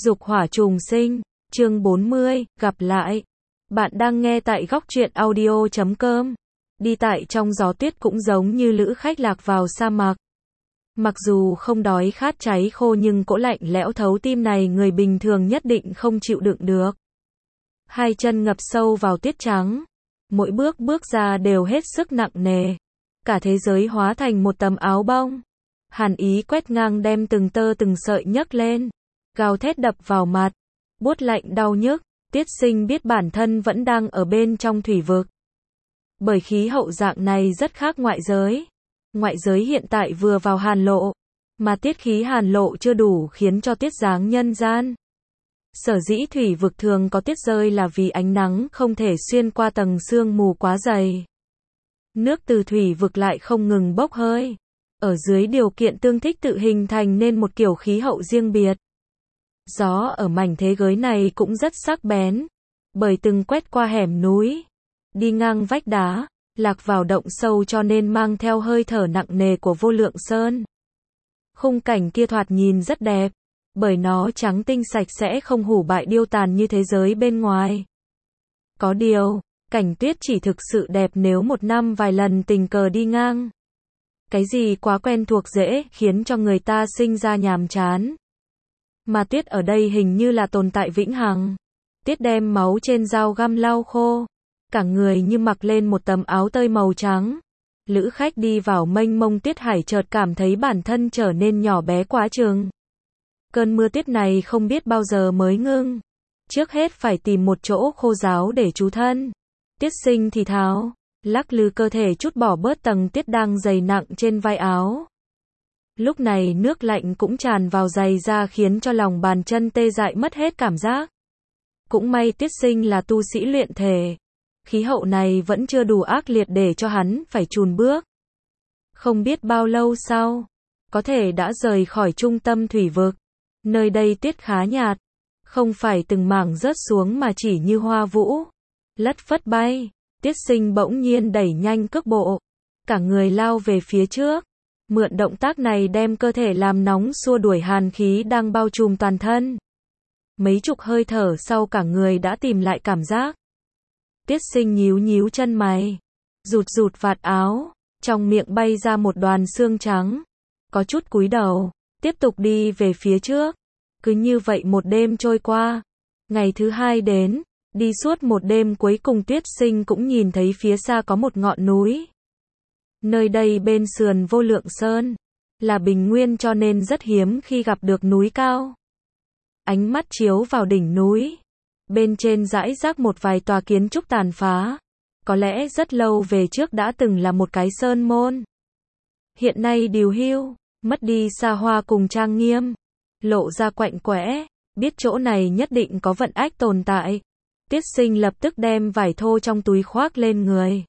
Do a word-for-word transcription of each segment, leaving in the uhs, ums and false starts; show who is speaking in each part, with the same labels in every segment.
Speaker 1: Dục hỏa trùng sinh, chương bốn mươi, gặp lại. Bạn đang nghe tại góc truyện audio chấm com. Đi tại trong gió tuyết cũng giống như lữ khách lạc vào sa mạc. Mặc dù không đói khát cháy khô nhưng cỗ lạnh lẽo thấu tim này người bình thường nhất định không chịu đựng được. Hai chân ngập sâu vào tuyết trắng. Mỗi bước bước ra đều hết sức nặng nề. Cả thế giới hóa thành một tấm áo bông. Hàn ý quét ngang đem từng tơ từng sợi nhấc lên. Gào thét đập vào mặt. Buốt lạnh đau nhức. Tiết Sinh biết bản thân vẫn đang ở bên trong thủy vực. Bởi khí hậu dạng này rất khác ngoại giới. Ngoại giới hiện tại vừa vào hàn lộ. Mà tiết khí hàn lộ chưa đủ khiến cho tiết dáng nhân gian. Sở dĩ thủy vực thường có tiết rơi là vì ánh nắng không thể xuyên qua tầng sương mù quá dày. Nước từ thủy vực lại không ngừng bốc hơi. Ở dưới điều kiện tương thích tự hình thành nên một kiểu khí hậu riêng biệt. Gió ở mảnh thế giới này cũng rất sắc bén. Bởi từng quét qua hẻm núi. Đi ngang vách đá. Lạc vào động sâu cho nên mang theo hơi thở nặng nề của vô lượng sơn. Khung cảnh kia thoạt nhìn rất đẹp. Bởi nó trắng tinh sạch sẽ không hủ bại điêu tàn như thế giới bên ngoài. Có điều, cảnh tuyết chỉ thực sự đẹp nếu một năm vài lần tình cờ đi ngang. Cái gì quá quen thuộc dễ khiến cho người ta sinh ra nhàm chán. Mà tuyết ở đây hình như là tồn tại vĩnh hằng. Tuyết đem máu trên dao găm lau khô. Cả người như mặc lên một tấm áo tơi màu trắng. Lữ khách đi vào mênh mông tuyết hải chợt cảm thấy bản thân trở nên nhỏ bé quá chừng. Cơn mưa tuyết này không biết bao giờ mới ngưng. Trước hết phải tìm một chỗ khô ráo để trú thân. Tiết Sinh thì thào, lắc lư cơ thể chút bỏ bớt tầng tuyết đang dày nặng trên vai áo. Lúc này nước lạnh cũng tràn vào giày da khiến cho lòng bàn chân tê dại mất hết cảm giác. Cũng may Tiết Sinh là tu sĩ luyện thể. Khí hậu này vẫn chưa đủ ác liệt để cho hắn phải chùn bước. Không biết bao lâu sau, có thể đã rời khỏi trung tâm thủy vực. Nơi đây tuyết khá nhạt, không phải từng mảng rớt xuống mà chỉ như hoa vũ, lất phất bay. Tiết Sinh bỗng nhiên đẩy nhanh cước bộ, cả người lao về phía trước. Mượn động tác này đem cơ thể làm nóng xua đuổi hàn khí đang bao trùm toàn thân. Mấy chục hơi thở sau cả người đã tìm lại cảm giác. Tiết Sinh nhíu nhíu chân mày, rụt rụt vạt áo, trong miệng bay ra một đoàn xương trắng. Có chút cúi đầu, tiếp tục đi về phía trước. Cứ như vậy một đêm trôi qua. Ngày thứ hai đến, đi suốt một đêm cuối cùng Tiết Sinh cũng nhìn thấy phía xa có một ngọn núi. Nơi đây bên sườn vô lượng sơn, là bình nguyên cho nên rất hiếm khi gặp được núi cao. Ánh mắt chiếu vào đỉnh núi. Bên trên rải rác một vài tòa kiến trúc tàn phá. Có lẽ rất lâu về trước đã từng là một cái sơn môn. Hiện nay điều hưu, mất đi xa hoa cùng trang nghiêm. Lộ ra quạnh quẽ, biết chỗ này nhất định có vận ách tồn tại. Tiết Sinh lập tức đem vải thô trong túi khoác lên người.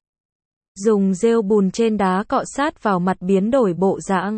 Speaker 1: Dùng rêu bùn trên đá cọ sát vào mặt biến đổi bộ dạng.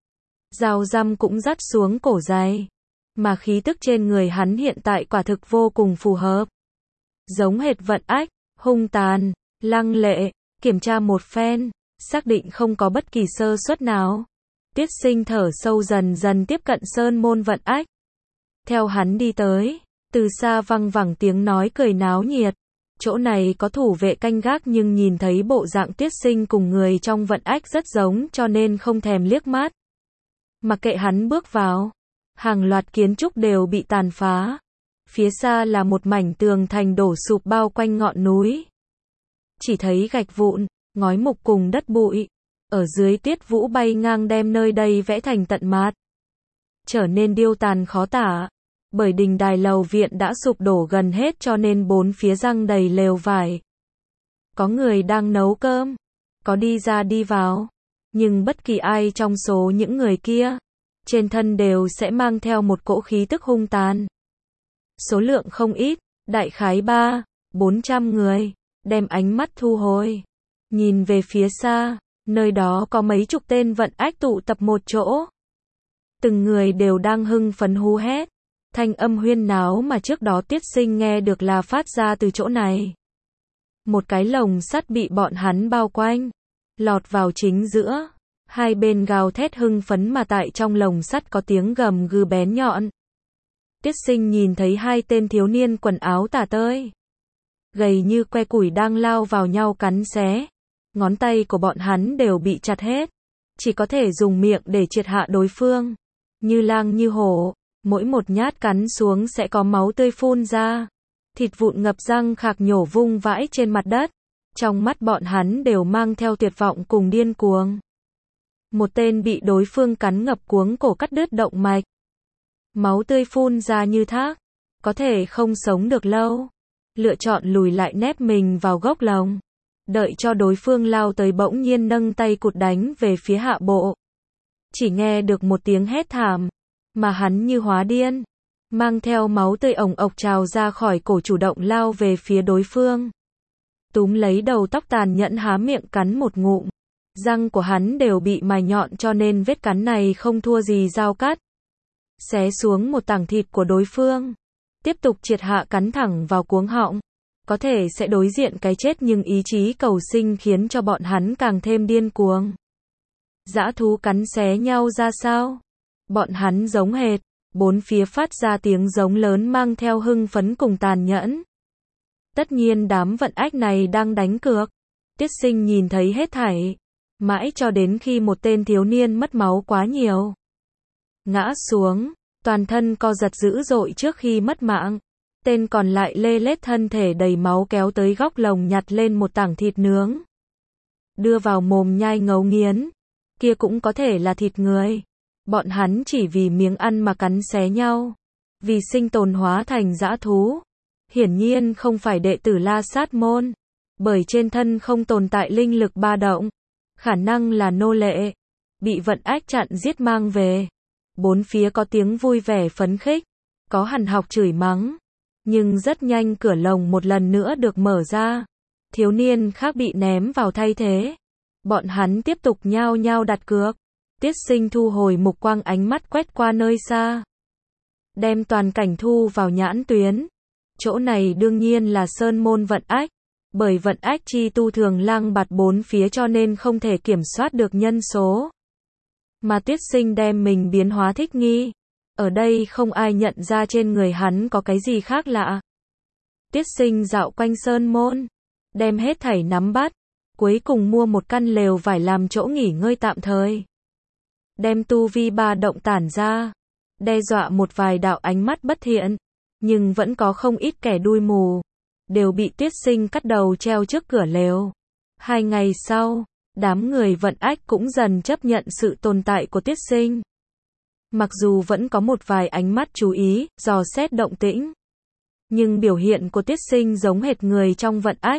Speaker 1: Dao răm cũng dắt xuống cổ giày. Mà khí tức trên người hắn hiện tại quả thực vô cùng phù hợp. Giống hệt vận ách, hung tàn, lăng lệ, kiểm tra một phen, xác định không có bất kỳ sơ suất nào. Tiết Sinh thở sâu dần dần tiếp cận sơn môn vận ách. Theo hắn đi tới, từ xa văng vẳng tiếng nói cười náo nhiệt. Chỗ này có thủ vệ canh gác nhưng nhìn thấy bộ dạng Tiết Sinh cùng người trong vận ách rất giống cho nên không thèm liếc mắt. Mặc kệ hắn bước vào, hàng loạt kiến trúc đều bị tàn phá. Phía xa là một mảnh tường thành đổ sụp bao quanh ngọn núi. Chỉ thấy gạch vụn, ngói mục cùng đất bụi. Ở dưới tiết vũ bay ngang đem nơi đây vẽ thành tận mát. Trở nên điêu tàn khó tả. Bởi đình đài lầu viện đã sụp đổ gần hết cho nên bốn phía răng đầy lều vải. Có người đang nấu cơm. Có đi ra đi vào. Nhưng bất kỳ ai trong số những người kia, trên thân đều sẽ mang theo một cỗ khí tức hung tàn. Số lượng không ít, đại khái ba, bốn trăm người, đem ánh mắt thu hồi. Nhìn về phía xa. Nơi đó có mấy chục tên vận ách tụ tập một chỗ. Từng người đều đang hưng phấn hú hét. Thanh âm huyên náo mà trước đó Tiết Sinh nghe được là phát ra từ chỗ này. Một cái lồng sắt bị bọn hắn bao quanh. Lọt vào chính giữa. Hai bên gào thét hưng phấn mà tại trong lồng sắt có tiếng gầm gừ bén nhọn. Tiết Sinh nhìn thấy hai tên thiếu niên quần áo tả tơi, gầy như que củi đang lao vào nhau cắn xé. Ngón tay của bọn hắn đều bị chặt hết, chỉ có thể dùng miệng để triệt hạ đối phương. Như lang như hổ, mỗi một nhát cắn xuống sẽ có máu tươi phun ra. Thịt vụn ngập răng khạc nhổ vung vãi trên mặt đất. Trong mắt bọn hắn đều mang theo tuyệt vọng cùng điên cuồng. Một tên bị đối phương cắn ngập cuống cổ cắt đứt động mạch. Máu tươi phun ra như thác, có thể không sống được lâu. Lựa chọn lùi lại nép mình vào gốc lồng. Đợi cho đối phương lao tới bỗng nhiên nâng tay cụt đánh về phía hạ bộ. Chỉ nghe được một tiếng hét thảm, mà hắn như hóa điên, mang theo máu tươi ồng ộc trào ra khỏi cổ chủ động lao về phía đối phương. Túm lấy đầu tóc tàn nhẫn há miệng cắn một ngụm. Răng của hắn đều bị mài nhọn cho nên vết cắn này không thua gì dao cắt. Xé xuống một tảng thịt của đối phương. Tiếp tục triệt hạ cắn thẳng vào cuống họng. Có thể sẽ đối diện cái chết nhưng ý chí cầu sinh khiến cho bọn hắn càng thêm điên cuồng. Dã thú cắn xé nhau ra sao? Bọn hắn giống hệt. Bốn phía phát ra tiếng giống lớn mang theo hưng phấn cùng tàn nhẫn. Tất nhiên đám vận ách này đang đánh cược. Tiết Sinh nhìn thấy hết thảy. Mãi cho đến khi một tên thiếu niên mất máu quá nhiều. Ngã xuống, toàn thân co giật dữ dội trước khi mất mạng. Tên còn lại lê lết thân thể đầy máu kéo tới góc lồng nhặt lên một tảng thịt nướng. Đưa vào mồm nhai ngấu nghiến. Kia cũng có thể là thịt người. Bọn hắn chỉ vì miếng ăn mà cắn xé nhau. Vì sinh tồn hóa thành dã thú. Hiển nhiên không phải đệ tử La Sát môn. Bởi trên thân không tồn tại linh lực ba động. Khả năng là nô lệ. Bị vận ách chặn giết mang về. Bốn phía có tiếng vui vẻ phấn khích. Có hằn học chửi mắng. Nhưng rất nhanh cửa lồng một lần nữa được mở ra. Thiếu niên khác bị ném vào thay thế. Bọn hắn tiếp tục nhao nhao đặt cược. Tiết Sinh thu hồi mục quang ánh mắt quét qua nơi xa. Đem toàn cảnh thu vào nhãn tuyến. Chỗ này đương nhiên là sơn môn vận ách. Bởi vận ách chi tu thường lang bạt bốn phía cho nên không thể kiểm soát được nhân số. Mà Tiết Sinh đem mình biến hóa thích nghi. Ở đây không ai nhận ra trên người hắn có cái gì khác lạ. Tiết Sinh dạo quanh sơn môn. Đem hết thảy nắm bắt. Cuối cùng mua một căn lều vải làm chỗ nghỉ ngơi tạm thời. Đem tu vi ba động tản ra. Đe dọa một vài đạo ánh mắt bất thiện. Nhưng vẫn có không ít kẻ đuôi mù. Đều bị Tiết Sinh cắt đầu treo trước cửa lều. Hai ngày sau, đám người vận ách cũng dần chấp nhận sự tồn tại của Tiết Sinh. Mặc dù vẫn có một vài ánh mắt chú ý, dò xét động tĩnh. Nhưng biểu hiện của Tiết Sinh giống hệt người trong vận ách.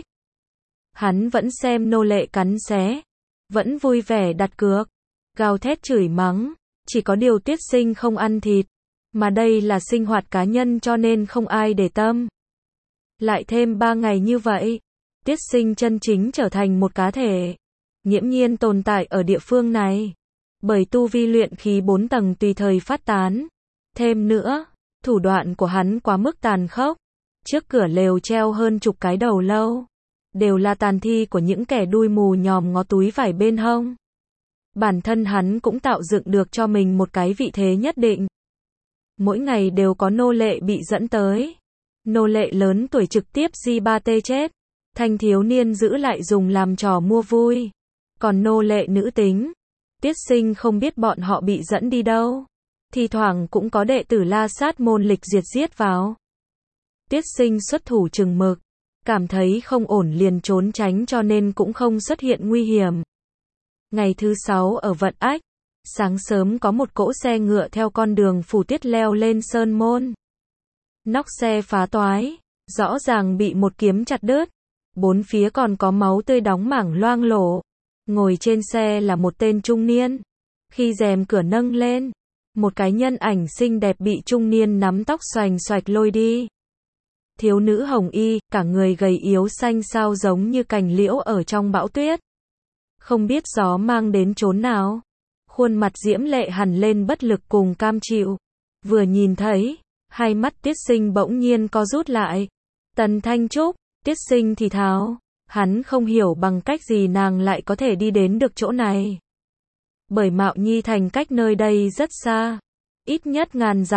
Speaker 1: Hắn vẫn xem nô lệ cắn xé. Vẫn vui vẻ đặt cược. Gào thét chửi mắng. Chỉ có điều Tiết Sinh không ăn thịt. Mà đây là sinh hoạt cá nhân cho nên không ai để tâm. Lại thêm ba ngày như vậy. Tiết Sinh chân chính trở thành một cá thể. Nghiễm nhiên tồn tại ở địa phương này. Bởi tu vi luyện khí bốn tầng tùy thời phát tán. Thêm nữa, thủ đoạn của hắn quá mức tàn khốc. Trước cửa lều treo hơn chục cái đầu lâu. Đều là tàn thi của những kẻ đuôi mù nhòm ngó túi vải bên hông. Bản thân hắn cũng tạo dựng được cho mình một cái vị thế nhất định. Mỗi ngày đều có nô lệ bị dẫn tới. Nô lệ lớn tuổi trực tiếp gi ba tê chết. Thanh thiếu niên giữ lại dùng làm trò mua vui. Còn nô lệ nữ tính, Tiết Sinh không biết bọn họ bị dẫn đi đâu. Thì thoảng cũng có đệ tử La Sát môn lịch diệt giết vào. Tiết Sinh xuất thủ chừng mực. Cảm thấy không ổn liền trốn tránh cho nên cũng không xuất hiện nguy hiểm. Ngày thứ sáu ở vận ách. Sáng sớm có một cỗ xe ngựa theo con đường phủ tiết leo lên sơn môn. Nóc xe phá toái. Rõ ràng bị một kiếm chặt đứt. Bốn phía còn có máu tươi đóng mảng loang lổ. Ngồi trên xe là một tên trung niên. Khi rèm cửa nâng lên, một cái nhân ảnh xinh đẹp bị trung niên nắm tóc xoành xoạch lôi đi. Thiếu nữ hồng y, cả người gầy yếu xanh xao giống như cành liễu ở trong bão tuyết. Không biết gió mang đến chốn nào. Khuôn mặt diễm lệ hằn lên bất lực cùng cam chịu. Vừa nhìn thấy, hai mắt Tiết Sinh bỗng nhiên co rút lại. Tần Thanh Trúc, Tiết Sinh thì thào. Hắn không hiểu bằng cách gì nàng lại có thể đi đến được chỗ này. Bởi Mạo Nhi thành cách nơi đây rất xa. Ít nhất ngàn dặm.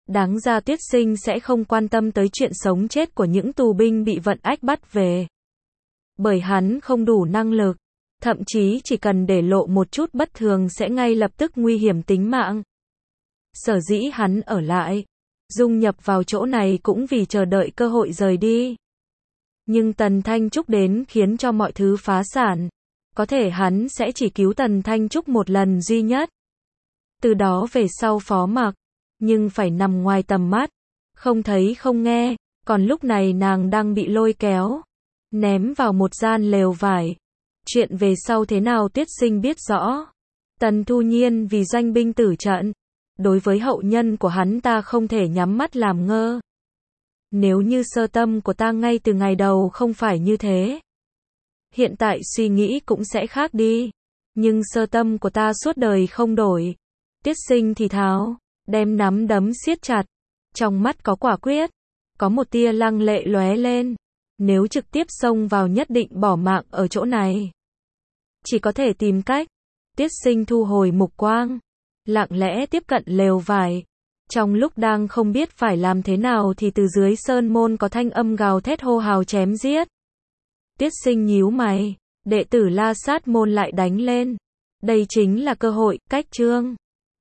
Speaker 1: Đáng ra Tiết Sinh sẽ không quan tâm tới chuyện sống chết của những tù binh bị vận ách bắt về. Bởi hắn không đủ năng lực. Thậm chí chỉ cần để lộ một chút bất thường sẽ ngay lập tức nguy hiểm tính mạng. Sở dĩ hắn ở lại, dung nhập vào chỗ này cũng vì chờ đợi cơ hội rời đi. Nhưng Tần Thanh Trúc đến khiến cho mọi thứ phá sản. Có thể hắn sẽ chỉ cứu Tần Thanh Trúc một lần duy nhất. Từ đó về sau phó mặc, nhưng phải nằm ngoài tầm mắt, không thấy không nghe, còn lúc này nàng đang bị lôi kéo, ném vào một gian lều vải. Chuyện về sau thế nào Tiết Sinh biết rõ. Tần Thu Nhiên vì doanh binh tử trận, đối với hậu nhân của hắn ta không thể nhắm mắt làm ngơ. Nếu như sơ tâm của ta ngay từ ngày đầu không phải như thế, hiện tại suy nghĩ cũng sẽ khác đi. Nhưng sơ tâm của ta suốt đời không đổi. Tiết Sinh thì thào, đem nắm đấm siết chặt, trong mắt có quả quyết, có một tia lăng lệ lóe lên. Nếu trực tiếp xông vào nhất định bỏ mạng ở chỗ này. Chỉ có thể tìm cách. Tiết Sinh thu hồi mục quang, lặng lẽ tiếp cận lều vải. Trong lúc đang không biết phải làm thế nào thì từ dưới sơn môn có thanh âm gào thét hô hào chém giết. Tiết Sinh nhíu mày, đệ tử La Sát môn lại đánh lên. Đây chính là cơ hội, cách chương.